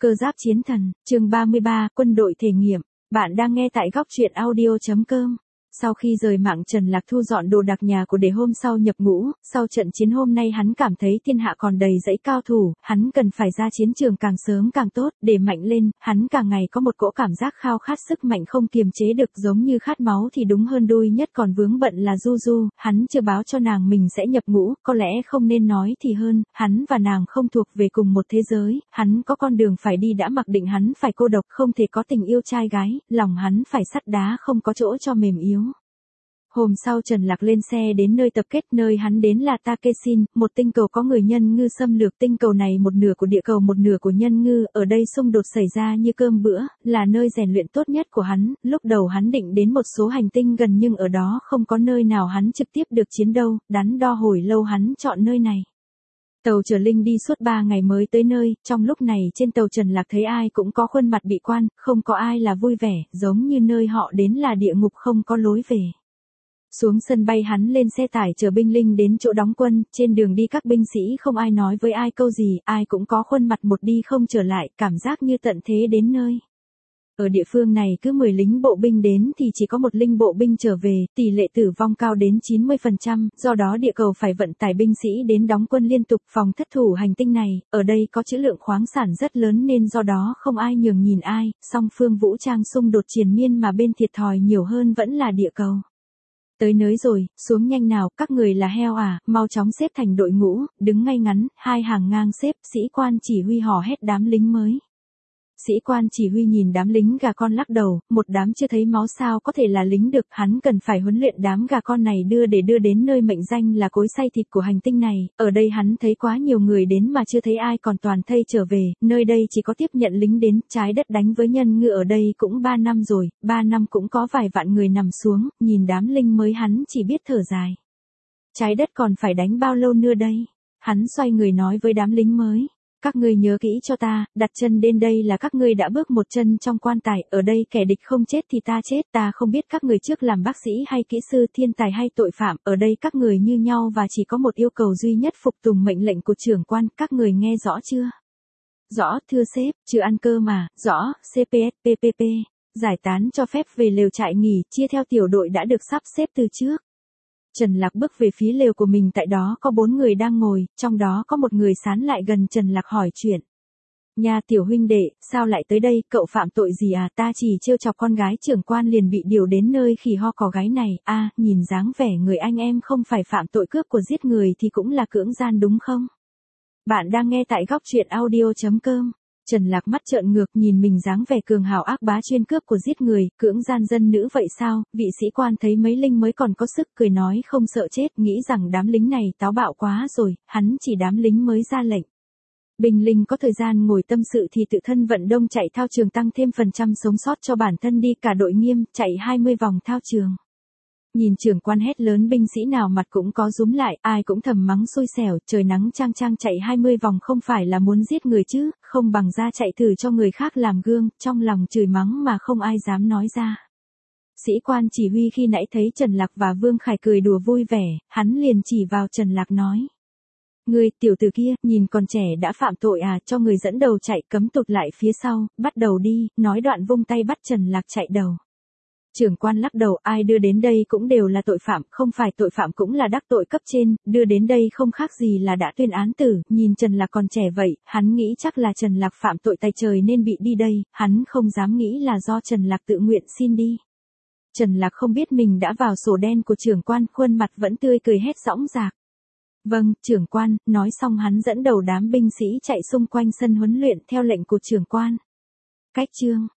Cơ giáp chiến thần, chương 33, quân đội thể nghiệm. Bạn đang nghe tại góc truyện audio.com. Sau khi rời mạng, Trần Lạc thu dọn đồ đạc nhà của để hôm sau nhập ngũ. Sau trận chiến hôm nay hắn cảm thấy thiên hạ còn đầy dẫy cao thủ, hắn cần phải ra chiến trường càng sớm càng tốt, để mạnh lên. Hắn càng ngày có một cỗ cảm giác khao khát sức mạnh không kiềm chế được, giống như khát máu thì đúng hơn đôi nhất. Còn vướng bận là Du Du, hắn chưa báo cho nàng mình sẽ nhập ngũ, có lẽ không nên nói thì hơn. Hắn và nàng không thuộc về cùng một thế giới, hắn có con đường phải đi đã mặc định hắn phải cô độc, không thể có tình yêu trai gái, lòng hắn phải sắt đá, không có chỗ cho mềm yếu. Hôm sau Trần Lạc lên xe đến nơi tập kết, nơi hắn đến là Takesin, một tinh cầu có người nhân ngư xâm lược. Tinh cầu này một nửa của địa cầu một nửa của nhân ngư, ở đây xung đột xảy ra như cơm bữa, là nơi rèn luyện tốt nhất của hắn. Lúc đầu hắn định đến một số hành tinh gần nhưng ở đó không có nơi nào hắn trực tiếp được chiến đâu, đắn đo hồi lâu hắn chọn nơi này. Tàu chở linh đi suốt 3 ngày mới tới nơi, trong lúc này trên tàu Trần Lạc thấy ai cũng có khuôn mặt bị quan, không có ai là vui vẻ, giống như nơi họ đến là địa ngục không có lối về. Xuống sân bay hắn lên xe tải chở binh linh đến chỗ đóng quân, trên đường đi các binh sĩ không ai nói với ai câu gì, ai cũng có khuôn mặt một đi không trở lại, cảm giác như tận thế đến nơi. Ở địa phương này cứ 10 lính bộ binh đến thì chỉ có 1 linh bộ binh trở về, tỷ lệ tử vong cao đến 90%, do đó địa cầu phải vận tải binh sĩ đến đóng quân liên tục phòng thất thủ hành tinh này. Ở đây có trữ lượng khoáng sản rất lớn nên do đó không ai nhường nhìn ai, song phương vũ trang xung đột triền miên mà bên thiệt thòi nhiều hơn vẫn là địa cầu. Tới nơi rồi, xuống nhanh nào, các người là heo à, mau chóng xếp thành đội ngũ, đứng ngay ngắn, 2 hàng ngang xếp. Sĩ quan chỉ huy hò hét đám lính mới. Sĩ quan chỉ huy nhìn đám lính gà con lắc đầu, một đám chưa thấy máu sao có thể là lính được, hắn cần phải huấn luyện đám gà con này để đưa đến nơi mệnh danh là cối xay thịt của hành tinh này. Ở đây hắn thấy quá nhiều người đến mà chưa thấy ai còn toàn thây trở về, nơi đây chỉ có tiếp nhận lính đến. Trái đất đánh với nhân ngư ở đây cũng 3 năm rồi, 3 năm cũng có vài vạn người nằm xuống, nhìn đám lính mới hắn chỉ biết thở dài. Trái đất còn phải đánh bao lâu nữa đây? Hắn xoay người nói với đám lính mới. Các ngươi nhớ kỹ cho ta, đặt chân đến đây là các ngươi đã bước một chân trong quan tài, ở đây kẻ địch không chết thì ta chết, ta không biết các người trước làm bác sĩ hay kỹ sư, thiên tài hay tội phạm, ở đây các người như nhau và chỉ có một yêu cầu duy nhất, phục tùng mệnh lệnh của trưởng quan, các người nghe rõ chưa? Rõ, thưa sếp, chưa ăn cơm mà, rõ, CPSPPP, giải tán cho phép về lều trại nghỉ, chia theo tiểu đội đã được sắp xếp từ trước. Trần Lạc bước về phía lều của mình, tại đó có 4 người đang ngồi, trong đó có một người sán lại gần Trần Lạc hỏi chuyện. Nhà tiểu huynh đệ, sao lại tới đây, cậu phạm tội gì à, ta chỉ trêu chọc con gái trưởng quan liền bị điều đến nơi khỉ ho cò gáy này, nhìn dáng vẻ người anh em không phải phạm tội cướp của giết người thì cũng là cưỡng gian đúng không? Bạn đang nghe tại góc truyện audio.com. Trần Lạc mắt trợn ngược nhìn mình dáng vẻ cường hào ác bá chuyên cướp của giết người, cưỡng gian dân nữ vậy sao? Vị sĩ quan thấy mấy linh mới còn có sức cười nói không sợ chết, nghĩ rằng đám lính này táo bạo quá rồi, hắn chỉ đám lính mới ra lệnh. Binh linh có thời gian ngồi tâm sự thì tự thân vận động chạy thao trường tăng thêm phần trăm sống sót cho bản thân đi, cả đội nghiêm, chạy 20 vòng thao trường. Nhìn trưởng quan hét lớn, binh sĩ nào mặt cũng có rúm lại, ai cũng thầm mắng xui xẻo, trời nắng chang chang chạy 20 vòng không phải là muốn giết người chứ, không bằng ra chạy thử cho người khác làm gương, trong lòng chửi mắng mà không ai dám nói ra. Sĩ quan chỉ huy khi nãy thấy Trần Lạc và Vương Khải cười đùa vui vẻ, hắn liền chỉ vào Trần Lạc nói. Người tiểu tử kia, nhìn còn trẻ đã phạm tội à, cho người dẫn đầu chạy, cấm tụt lại phía sau, bắt đầu đi, nói đoạn vung tay bắt Trần Lạc chạy đầu. Trưởng quan lắc đầu, ai đưa đến đây cũng đều là tội phạm, không phải tội phạm cũng là đắc tội cấp trên, đưa đến đây không khác gì là đã tuyên án tử. Nhìn Trần Lạc còn trẻ vậy, hắn nghĩ chắc là Trần Lạc phạm tội tay trời nên bị đi đây, hắn không dám nghĩ là do Trần Lạc tự nguyện xin đi. Trần Lạc không biết mình đã vào sổ đen của trưởng quan, khuôn mặt vẫn tươi cười hét dõng dạc. Vâng, trưởng quan, nói xong hắn dẫn đầu đám binh sĩ chạy xung quanh sân huấn luyện theo lệnh của trưởng quan. Cách chương